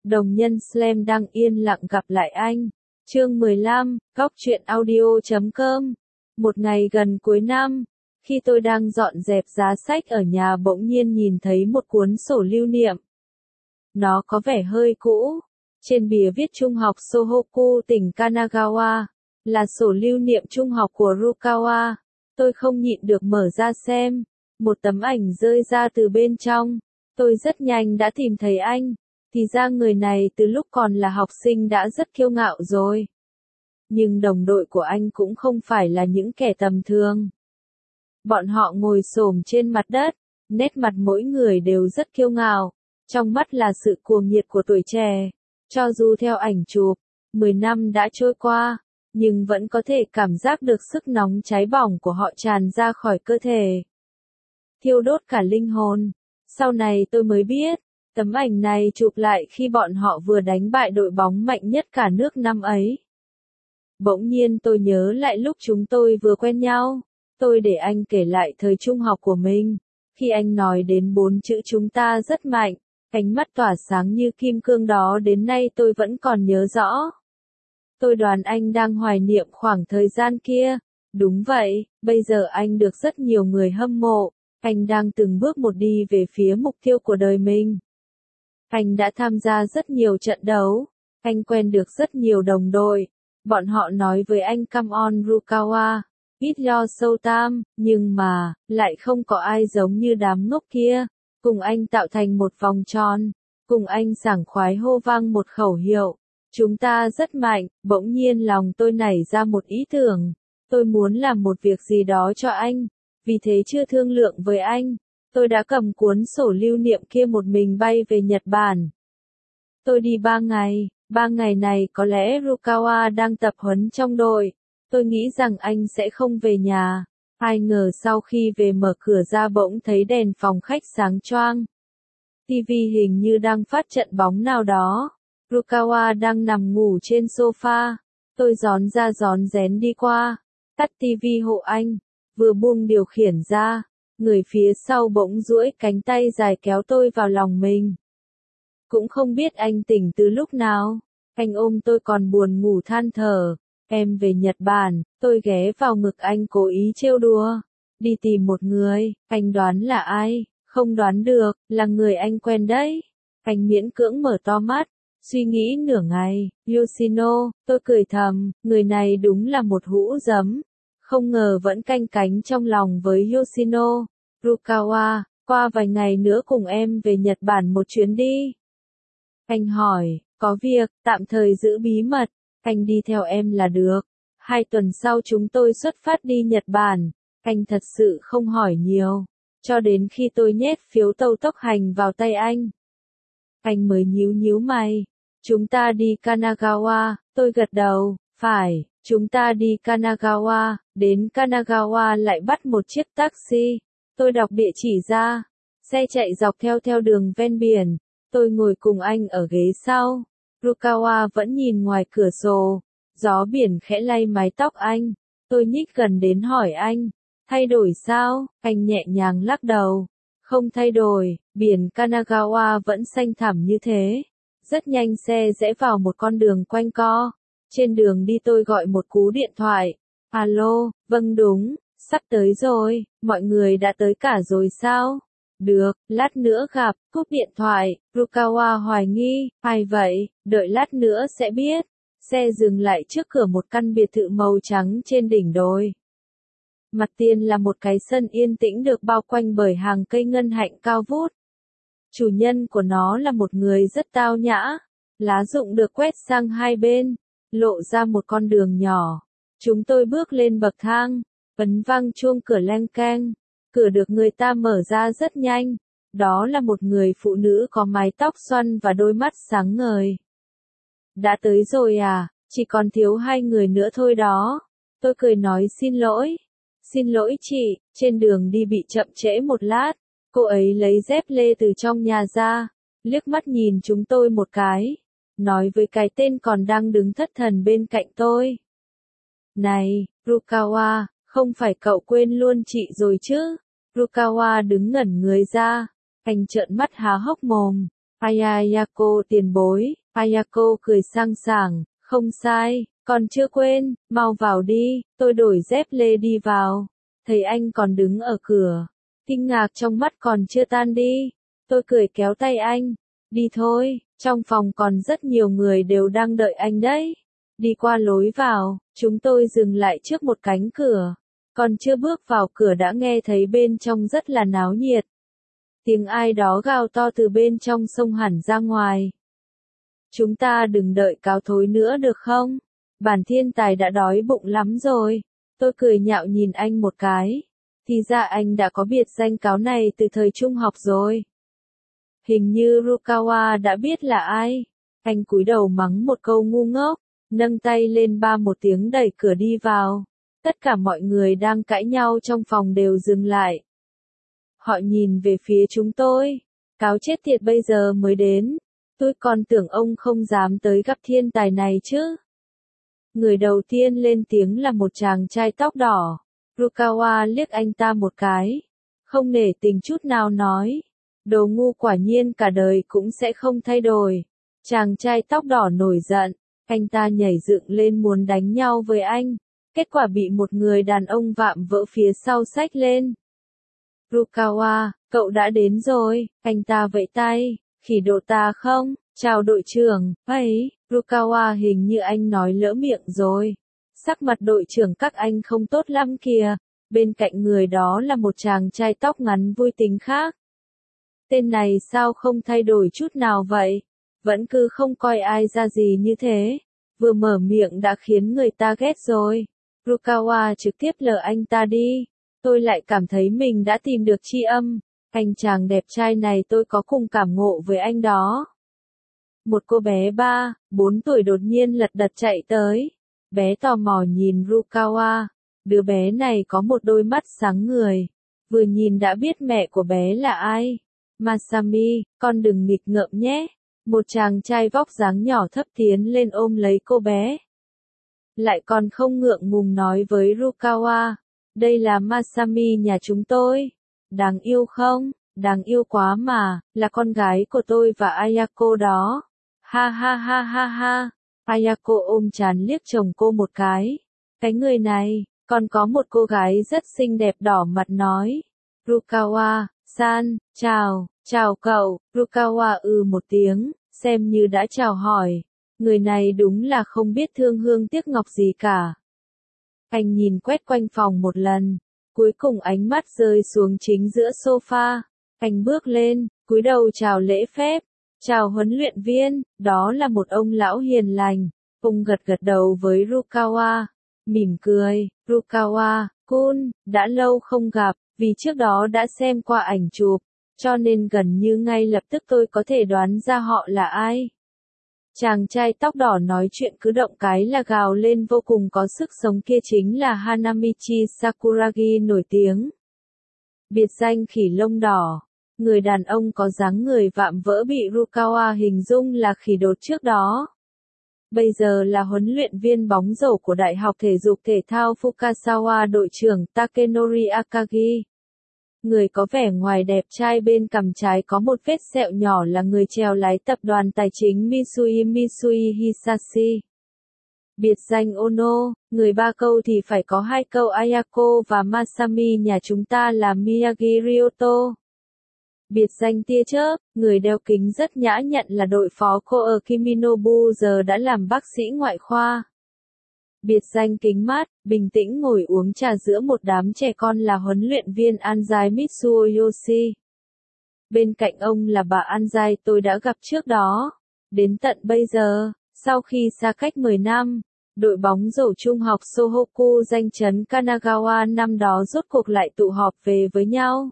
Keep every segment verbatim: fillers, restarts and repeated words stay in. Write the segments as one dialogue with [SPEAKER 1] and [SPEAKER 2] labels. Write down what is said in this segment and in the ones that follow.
[SPEAKER 1] Đồng nhân Slam đang yên lặng gặp lại anh. Chương mười lăm, Góc truyện audio chấm com. Một ngày gần cuối năm, khi tôi đang dọn dẹp giá sách ở nhà bỗng nhiên nhìn thấy một cuốn sổ lưu niệm. Nó có vẻ hơi cũ. Trên bìa viết Trung học Sohoku tỉnh Kanagawa, là sổ lưu niệm trung học của Rukawa. Tôi không nhịn được mở ra xem. Một tấm ảnh rơi ra từ bên trong. Tôi rất nhanh đã tìm thấy anh. Thì ra người này từ lúc còn là học sinh đã rất kiêu ngạo rồi. Nhưng đồng đội của anh cũng không phải là những kẻ tầm thường. Bọn họ ngồi xổm trên mặt đất, nét mặt mỗi người đều rất kiêu ngạo, trong mắt là sự cuồng nhiệt của tuổi trẻ. Cho dù theo ảnh chụp, mười năm đã trôi qua, nhưng vẫn có thể cảm giác được sức nóng cháy bỏng của họ tràn ra khỏi cơ thể. Thiêu đốt cả linh hồn. Sau này tôi mới biết, tấm ảnh này chụp lại khi bọn họ vừa đánh bại đội bóng mạnh nhất cả nước năm ấy. Bỗng nhiên tôi nhớ lại lúc chúng tôi vừa quen nhau. Tôi để anh kể lại thời trung học của mình. Khi anh nói đến bốn chữ chúng ta rất mạnh, ánh mắt tỏa sáng như kim cương đó đến nay tôi vẫn còn nhớ rõ. Tôi đoán anh đang hoài niệm khoảng thời gian kia. Đúng vậy, bây giờ anh được rất nhiều người hâm mộ. Anh đang từng bước một đi về phía mục tiêu của đời mình. Anh đã tham gia rất nhiều trận đấu. Anh quen được rất nhiều đồng đội. Bọn họ nói với anh come on Rukawa, ít lo sâu tam, nhưng mà, lại không có ai giống như đám ngốc kia. Cùng anh tạo thành một vòng tròn. Cùng anh sảng khoái hô vang một khẩu hiệu. Chúng ta rất mạnh. Bỗng nhiên lòng tôi nảy ra một ý tưởng. Tôi muốn làm một việc gì đó cho anh. Vì thế chưa thương lượng với anh. Tôi đã cầm cuốn sổ lưu niệm kia một mình bay về Nhật Bản. Tôi đi ba ngày. Ba ngày này có lẽ Rukawa đang tập huấn trong đội. Tôi nghĩ rằng anh sẽ không về nhà. Ai ngờ sau khi về mở cửa ra bỗng thấy đèn phòng khách sáng choang. ti vi hình như đang phát trận bóng nào đó. Rukawa đang nằm ngủ trên sofa. Tôi gión ra gión rén đi qua. Tắt ti vi hộ anh. Vừa buông điều khiển ra. Người phía sau bỗng duỗi cánh tay dài kéo tôi vào lòng mình. Cũng không biết anh tỉnh từ lúc nào. Anh ôm tôi còn buồn ngủ than thở. Em về Nhật Bản, tôi ghé vào ngực anh cố ý trêu đùa. Đi tìm một người, anh đoán là ai? Không đoán được, là người anh quen đấy. Anh miễn cưỡng mở to mắt, suy nghĩ nửa ngày. Yoshino, tôi cười thầm, người này đúng là một hũ giấm. Không ngờ vẫn canh cánh trong lòng với Yoshino. Rukawa, qua vài ngày nữa cùng em về Nhật Bản một chuyến đi. Anh hỏi, có việc, tạm thời giữ bí mật, anh đi theo em là được. Hai tuần sau chúng tôi xuất phát đi Nhật Bản, anh thật sự không hỏi nhiều. Cho đến khi tôi nhét phiếu tàu tốc hành vào tay anh. Anh mới nhíu nhíu mày. Chúng ta đi Kanagawa, tôi gật đầu, phải, chúng ta đi Kanagawa, đến Kanagawa lại bắt một chiếc taxi. Tôi đọc địa chỉ ra, xe chạy dọc theo theo đường ven biển. Tôi ngồi cùng anh ở ghế sau. Rukawa vẫn nhìn ngoài cửa sổ. Gió biển khẽ lay mái tóc anh. Tôi nhích gần đến hỏi anh. Thay đổi sao? Anh nhẹ nhàng lắc đầu. Không thay đổi, biển Kanagawa vẫn xanh thẳm như thế. Rất nhanh xe rẽ vào một con đường quanh co. Trên đường đi tôi gọi một cú điện thoại. Alo, vâng đúng, sắp tới rồi, mọi người đã tới cả rồi sao? Được, lát nữa gặp, cúp điện thoại. Rukawa hoài nghi, ai vậy, đợi lát nữa sẽ biết. Xe dừng lại trước cửa một căn biệt thự màu trắng trên đỉnh đồi. Mặt tiền là một cái sân yên tĩnh được bao quanh bởi hàng cây ngân hạnh cao vút. Chủ nhân của nó là một người rất tao nhã. Lá rụng được quét sang hai bên, lộ ra một con đường nhỏ. Chúng tôi bước lên bậc thang, ấn vang chuông cửa leng keng. Cửa được người ta mở ra rất nhanh. Đó là một người phụ nữ có mái tóc xoăn và đôi mắt sáng ngời. Đã tới rồi à, chỉ còn thiếu hai người nữa thôi đó. Tôi cười nói xin lỗi. Xin lỗi chị, trên đường đi bị chậm trễ một lát. Cô ấy lấy dép lê từ trong nhà ra, liếc mắt nhìn chúng tôi một cái. Nói với cái tên còn đang đứng thất thần bên cạnh tôi. Này, Rukawa, không phải cậu quên luôn chị rồi chứ? Rukawa đứng ngẩn người ra. Anh trợn mắt há hốc mồm. Ayako tiền bối, Ayako cười sang sảng, không sai, còn chưa quên, mau vào đi, tôi đổi dép lê đi vào. Thấy anh còn đứng ở cửa, kinh ngạc trong mắt còn chưa tan đi. Tôi cười kéo tay anh, đi thôi, trong phòng còn rất nhiều người đều đang đợi anh đấy. Đi qua lối vào, chúng tôi dừng lại trước một cánh cửa. Còn chưa bước vào cửa đã nghe thấy bên trong rất là náo nhiệt. Tiếng ai đó gào to từ bên trong xông hẳn ra ngoài. Chúng ta đừng đợi cáo thối nữa được không? Bản thiên tài đã đói bụng lắm rồi. Tôi cười nhạo nhìn anh một cái. Thì ra anh đã có biệt danh cáo này từ thời trung học rồi. Hình như Rukawa đã biết là ai. Anh cúi đầu mắng một câu ngu ngốc, nâng tay lên ba một tiếng đẩy cửa đi vào. Tất cả mọi người đang cãi nhau trong phòng đều dừng lại. Họ nhìn về phía chúng tôi. Cáo chết tiệt bây giờ mới đến. Tôi còn tưởng ông không dám tới gặp thiên tài này chứ. Người đầu tiên lên tiếng là một chàng trai tóc đỏ. Rukawa liếc anh ta một cái. Không nể tình chút nào nói. Đồ ngu quả nhiên cả đời cũng sẽ không thay đổi. Chàng trai tóc đỏ nổi giận. Anh ta nhảy dựng lên muốn đánh nhau với anh. Kết quả bị một người đàn ông vạm vỡ phía sau xách lên. Rukawa, cậu đã đến rồi, anh ta vẫy tay, khỉ độ ta không, chào đội trưởng, ấy, Rukawa hình như anh nói lỡ miệng rồi. Sắc mặt đội trưởng các anh không tốt lắm kìa, bên cạnh người đó là một chàng trai tóc ngắn vui tính khác. Tên này sao không thay đổi chút nào vậy, vẫn cứ không coi ai ra gì như thế, vừa mở miệng đã khiến người ta ghét rồi. Rukawa trực tiếp lờ anh ta đi. Tôi lại cảm thấy mình đã tìm được tri âm. Anh chàng đẹp trai này tôi có cùng cảm ngộ với anh đó. Một cô bé ba, bốn tuổi đột nhiên lật đật chạy tới. Bé tò mò nhìn Rukawa. Đứa bé này có một đôi mắt sáng người. Vừa nhìn đã biết mẹ của bé là ai. Masami, con đừng nghịch ngợm nhé. Một chàng trai vóc dáng nhỏ thấp tiến lên ôm lấy cô bé. Lại còn không ngượng ngùng nói với Rukawa. Đây là Masami nhà chúng tôi. Đáng yêu không? Đáng yêu quá mà, là con gái của tôi và Ayako đó. Ha ha ha ha ha. Ayako ôm trán liếc chồng cô một cái. Cái người này, còn có một cô gái rất xinh đẹp đỏ mặt nói. Rukawa, san, chào, chào cậu. Rukawa ừ một tiếng, xem như đã chào hỏi. Người này đúng là không biết thương hương tiếc ngọc gì cả. Anh nhìn quét quanh phòng một lần, cuối cùng ánh mắt rơi xuống chính giữa sofa. Anh bước lên, cúi đầu chào lễ phép. Chào huấn luyện viên, đó là một ông lão hiền lành. Ông gật gật đầu với Rukawa, mỉm cười. Rukawa, Kun, đã lâu không gặp, vì trước đó đã xem qua ảnh chụp, cho nên gần như ngay lập tức tôi có thể đoán ra họ là ai. Chàng trai tóc đỏ nói chuyện cứ động cái là gào lên vô cùng có sức sống kia chính là Hanamichi Sakuragi nổi tiếng. Biệt danh khỉ lông đỏ. Người đàn ông có dáng người vạm vỡ bị Rukawa hình dung là khỉ đột trước đó. Bây giờ là huấn luyện viên bóng rổ của Đại học Thể dục Thể thao Fukasawa đội trưởng Takenori Akagi. Người có vẻ ngoài đẹp trai bên cằm trái có một vết sẹo nhỏ là người chèo lái tập đoàn tài chính Mitsui Mitsui Hisashi. Biệt danh Ono, người ba câu thì phải có hai câu Ayako và Masami nhà chúng ta là Miyagi Ryoto. Biệt danh tia chớp, người đeo kính rất nhã nhặn là đội phó cô ở Kiminobu giờ đã làm bác sĩ ngoại khoa. Biệt danh kính mát, bình tĩnh ngồi uống trà giữa một đám trẻ con là huấn luyện viên Anzai Mitsuo Yoshi. Bên cạnh ông là bà Anzai tôi đã gặp trước đó. Đến tận bây giờ, sau khi xa cách mười năm, đội bóng rổ trung học Sohoku danh chấn Kanagawa năm đó rốt cuộc lại tụ họp về với nhau.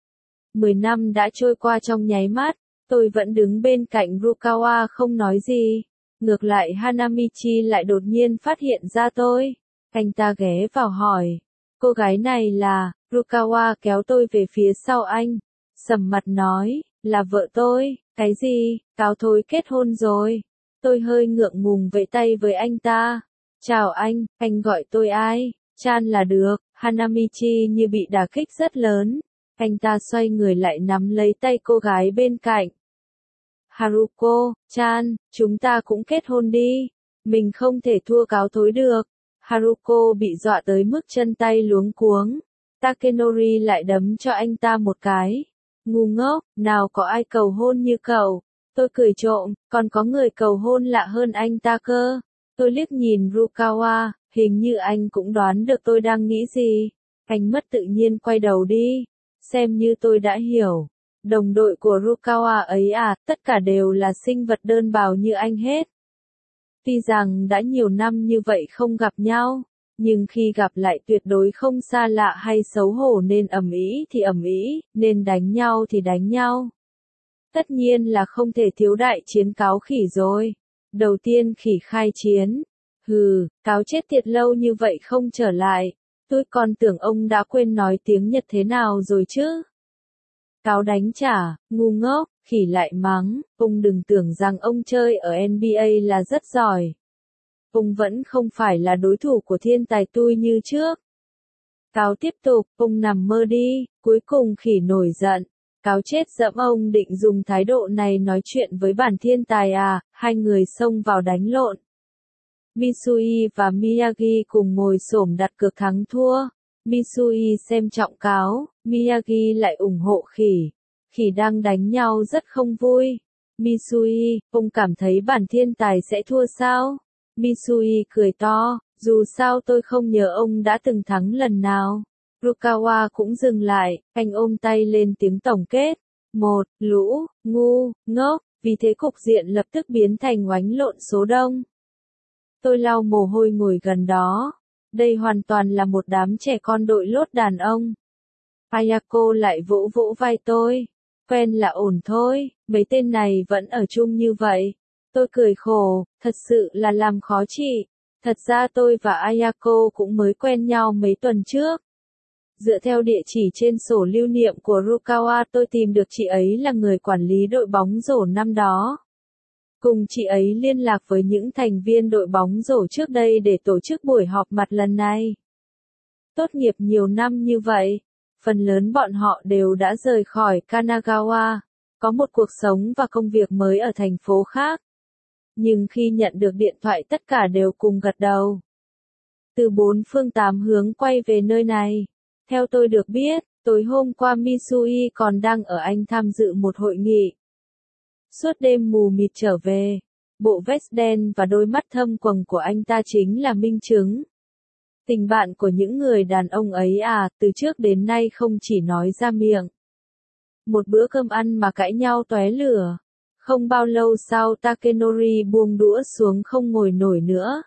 [SPEAKER 1] Mười năm đã trôi qua trong nháy mắt, tôi vẫn đứng bên cạnh Rukawa không nói gì. Ngược lại Hanamichi lại đột nhiên phát hiện ra tôi. Anh ta ghé vào hỏi. Cô gái này là, Rukawa kéo tôi về phía sau anh. Sầm mặt nói, là vợ tôi. Cái gì, cáo thối kết hôn rồi. Tôi hơi ngượng ngùng vẫy tay với anh ta. Chào anh, anh gọi tôi ai? Chan là được. Hanamichi như bị đả kích rất lớn. Anh ta xoay người lại nắm lấy tay cô gái bên cạnh. Haruko, chan, chúng ta cũng kết hôn đi. Mình không thể thua cáo thối được. Haruko bị dọa tới mức chân tay luống cuống. Takenori lại đấm cho anh ta một cái. Ngu ngốc, nào có ai cầu hôn như cậu. Tôi cười trộm, còn có người cầu hôn lạ hơn anh ta cơ. Tôi liếc nhìn Rukawa, hình như anh cũng đoán được tôi đang nghĩ gì. Anh mất tự nhiên quay đầu đi. Xem như tôi đã hiểu. Đồng đội của Rukawa ấy à, tất cả đều là sinh vật đơn bào như anh hết. Tuy rằng đã nhiều năm như vậy không gặp nhau, nhưng khi gặp lại tuyệt đối không xa lạ hay xấu hổ, nên ầm ĩ thì ầm ĩ, nên đánh nhau thì đánh nhau. Tất nhiên là không thể thiếu đại chiến cáo khỉ rồi. Đầu tiên khỉ khai chiến. Hừ, cáo chết tiệt lâu như vậy không trở lại. Tôi còn tưởng ông đã quên nói tiếng Nhật thế nào rồi chứ. Cáo đánh trả, ngu ngốc, khỉ lại mắng, ông đừng tưởng rằng ông chơi ở en bi ây là rất giỏi. Ông vẫn không phải là đối thủ của thiên tài tui như trước. Cáo tiếp tục, ông nằm mơ đi, cuối cùng khỉ nổi giận. Cáo chết dẫm, ông định dùng thái độ này nói chuyện với bản thiên tài à, hai người xông vào đánh lộn. Misui và Miyagi cùng ngồi xổm đặt cược thắng thua. Misui xem trọng cáo, Miyagi lại ủng hộ khỉ. Khỉ đang đánh nhau rất không vui. Misui, ông cảm thấy bản thiên tài sẽ thua sao? Misui cười to, dù sao tôi không nhớ ông đã từng thắng lần nào. Rukawa cũng dừng lại, anh ôm tay lên tiếng tổng kết. Một, lũ, ngu, ngốc, vì thế cục diện lập tức biến thành oánh lộn số đông. Tôi lau mồ hôi ngồi gần đó. Đây hoàn toàn là một đám trẻ con đội lốt đàn ông. Ayako lại vỗ vỗ vai tôi. Quen là ổn thôi, mấy tên này vẫn ở chung như vậy. Tôi cười khổ, thật sự là làm khó chị. Thật ra tôi và Ayako cũng mới quen nhau mấy tuần trước. Dựa theo địa chỉ trên sổ lưu niệm của Rukawa, tôi tìm được chị ấy là người quản lý đội bóng rổ năm đó. Cùng chị ấy liên lạc với những thành viên đội bóng rổ trước đây để tổ chức buổi họp mặt lần này. Tốt nghiệp nhiều năm như vậy, phần lớn bọn họ đều đã rời khỏi Kanagawa, có một cuộc sống và công việc mới ở thành phố khác. Nhưng khi nhận được điện thoại tất cả đều cùng gật đầu. Từ bốn phương tám hướng quay về nơi này. Theo tôi được biết, tối hôm qua Misui còn đang ở Anh tham dự một hội nghị. Suốt đêm mù mịt trở về, bộ vest đen và đôi mắt thâm quầng của anh ta chính là minh chứng. Tình bạn của những người đàn ông ấy à, từ trước đến nay không chỉ nói ra miệng. Một bữa cơm ăn mà cãi nhau tóe lửa. Không bao lâu sau Takenori buông đũa xuống không ngồi nổi nữa.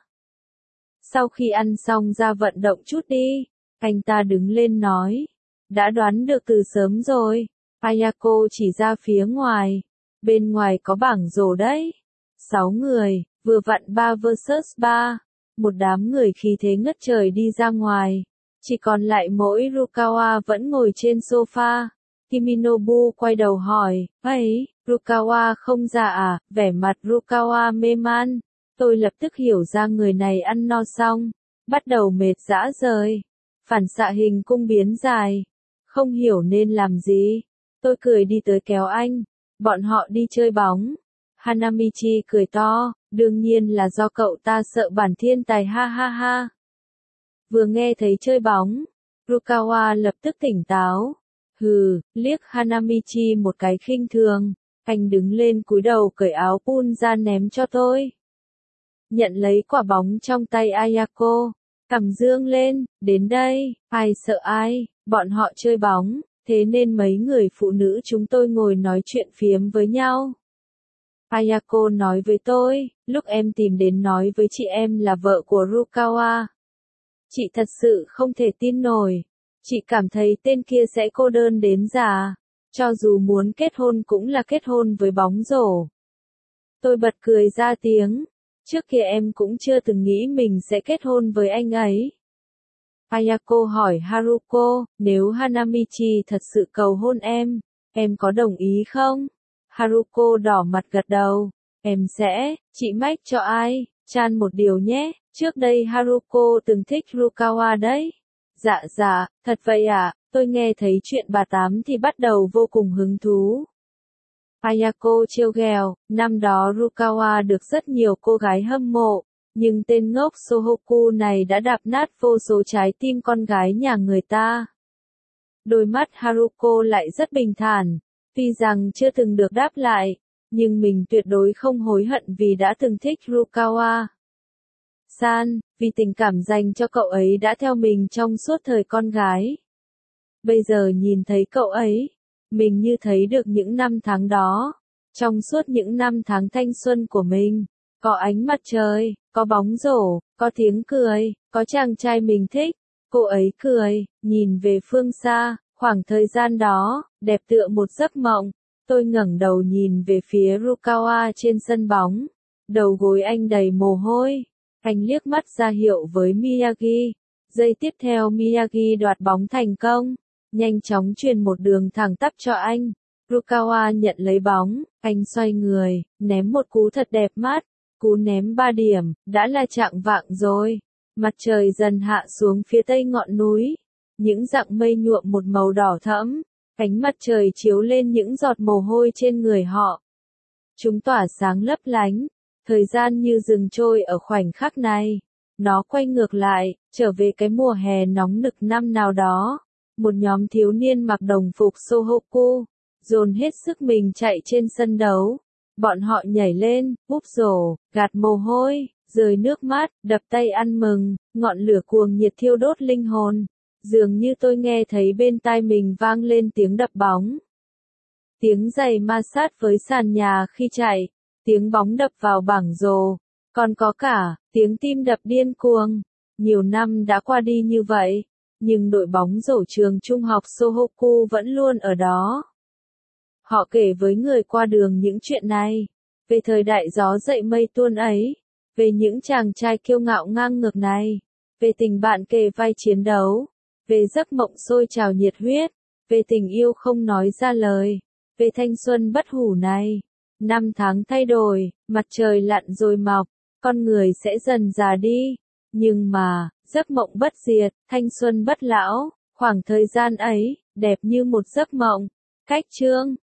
[SPEAKER 1] Sau khi ăn xong ra vận động chút đi, anh ta đứng lên nói. Đã đoán được từ sớm rồi. Ayako chỉ ra phía ngoài. Bên ngoài có bảng rổ đấy. Sáu người, vừa vặn ba versus ba. Một đám người khí thế ngất trời đi ra ngoài. Chỉ còn lại mỗi Rukawa vẫn ngồi trên sofa. Kiminobu quay đầu hỏi, ấy, Rukawa không ra à, vẻ mặt Rukawa mê man. Tôi lập tức hiểu ra người này ăn no xong, bắt đầu mệt rã rời. Phản xạ hình cung biến dài. Không hiểu nên làm gì. Tôi cười đi tới kéo anh. Bọn họ đi chơi bóng. Hanamichi cười to, đương nhiên là do cậu ta sợ bản thiên tài ha ha ha. Vừa nghe thấy chơi bóng, Rukawa lập tức tỉnh táo. Hừ, liếc Hanamichi một cái khinh thường, anh đứng lên cúi đầu cởi áo pun ra ném cho tôi. Nhận lấy quả bóng trong tay Ayako, cằm dương lên, đến đây, ai sợ ai, bọn họ chơi bóng, thế nên mấy người phụ nữ chúng tôi ngồi nói chuyện phiếm với nhau. Ayako nói với tôi, lúc em tìm đến nói với chị em là vợ của Rukawa. Chị thật sự không thể tin nổi. Chị cảm thấy tên kia sẽ cô đơn đến già. Cho dù muốn kết hôn cũng là kết hôn với bóng rổ. Tôi bật cười ra tiếng. Trước kia em cũng chưa từng nghĩ mình sẽ kết hôn với anh ấy. Ayako hỏi Haruko, nếu Hanamichi thật sự cầu hôn em, em có đồng ý không? Haruko đỏ mặt gật đầu. Em sẽ, chị mách cho ai, chan một điều nhé, trước đây Haruko từng thích Rukawa đấy. Dạ dạ, thật vậy à, tôi nghe thấy chuyện bà Tám thì bắt đầu vô cùng hứng thú. Ayako trêu ghẹo, năm đó Rukawa được rất nhiều cô gái hâm mộ, nhưng tên ngốc Sohoku này đã đạp nát vô số trái tim con gái nhà người ta. Đôi mắt Haruko lại rất bình thản, tuy rằng chưa từng được đáp lại, nhưng mình tuyệt đối không hối hận vì đã từng thích Rukawa. San, vì tình cảm dành cho cậu ấy đã theo mình trong suốt thời con gái. Bây giờ nhìn thấy cậu ấy, mình như thấy được những năm tháng đó. Trong suốt những năm tháng thanh xuân của mình, có ánh mặt trời, có bóng rổ, có tiếng cười, có chàng trai mình thích. Cô ấy cười, nhìn về phương xa, khoảng thời gian đó, đẹp tựa một giấc mộng. Tôi ngẩng đầu nhìn về phía Rukawa trên sân bóng. Đầu gối anh đầy mồ hôi. Anh liếc mắt ra hiệu với Miyagi. Giây tiếp theo Miyagi đoạt bóng thành công. Nhanh chóng truyền một đường thẳng tắp cho anh. Rukawa nhận lấy bóng, anh xoay người, ném một cú thật đẹp mắt. Cú ném ba điểm, đã là chạng vạng rồi. Mặt trời dần hạ xuống phía tây ngọn núi. Những dặng mây nhuộm một màu đỏ thẫm. Ánh mặt trời chiếu lên những giọt mồ hôi trên người họ. Chúng tỏa sáng lấp lánh. Thời gian như dừng trôi ở khoảnh khắc này. Nó quay ngược lại, trở về cái mùa hè nóng nực năm nào đó. Một nhóm thiếu niên mặc đồng phục Sohoku, dồn hết sức mình chạy trên sân đấu. Bọn họ nhảy lên, úp rổ, gạt mồ hôi, rơi nước mắt, đập tay ăn mừng, ngọn lửa cuồng nhiệt thiêu đốt linh hồn. Dường như tôi nghe thấy bên tai mình vang lên tiếng đập bóng. Tiếng giày ma sát với sàn nhà khi chạy, tiếng bóng đập vào bảng rổ, còn có cả tiếng tim đập điên cuồng. Nhiều năm đã qua đi như vậy, nhưng đội bóng rổ trường trung học Sohoku vẫn luôn ở đó. Họ kể với người qua đường những chuyện này, về thời đại gió dậy mây tuôn ấy, về những chàng trai kiêu ngạo ngang ngược này, về tình bạn kề vai chiến đấu, về giấc mộng sôi trào nhiệt huyết, về tình yêu không nói ra lời, về thanh xuân bất hủ này. Năm tháng thay đổi, mặt trời lặn rồi mọc, con người sẽ dần già đi, nhưng mà, giấc mộng bất diệt, thanh xuân bất lão, khoảng thời gian ấy, đẹp như một giấc mộng. Cách chương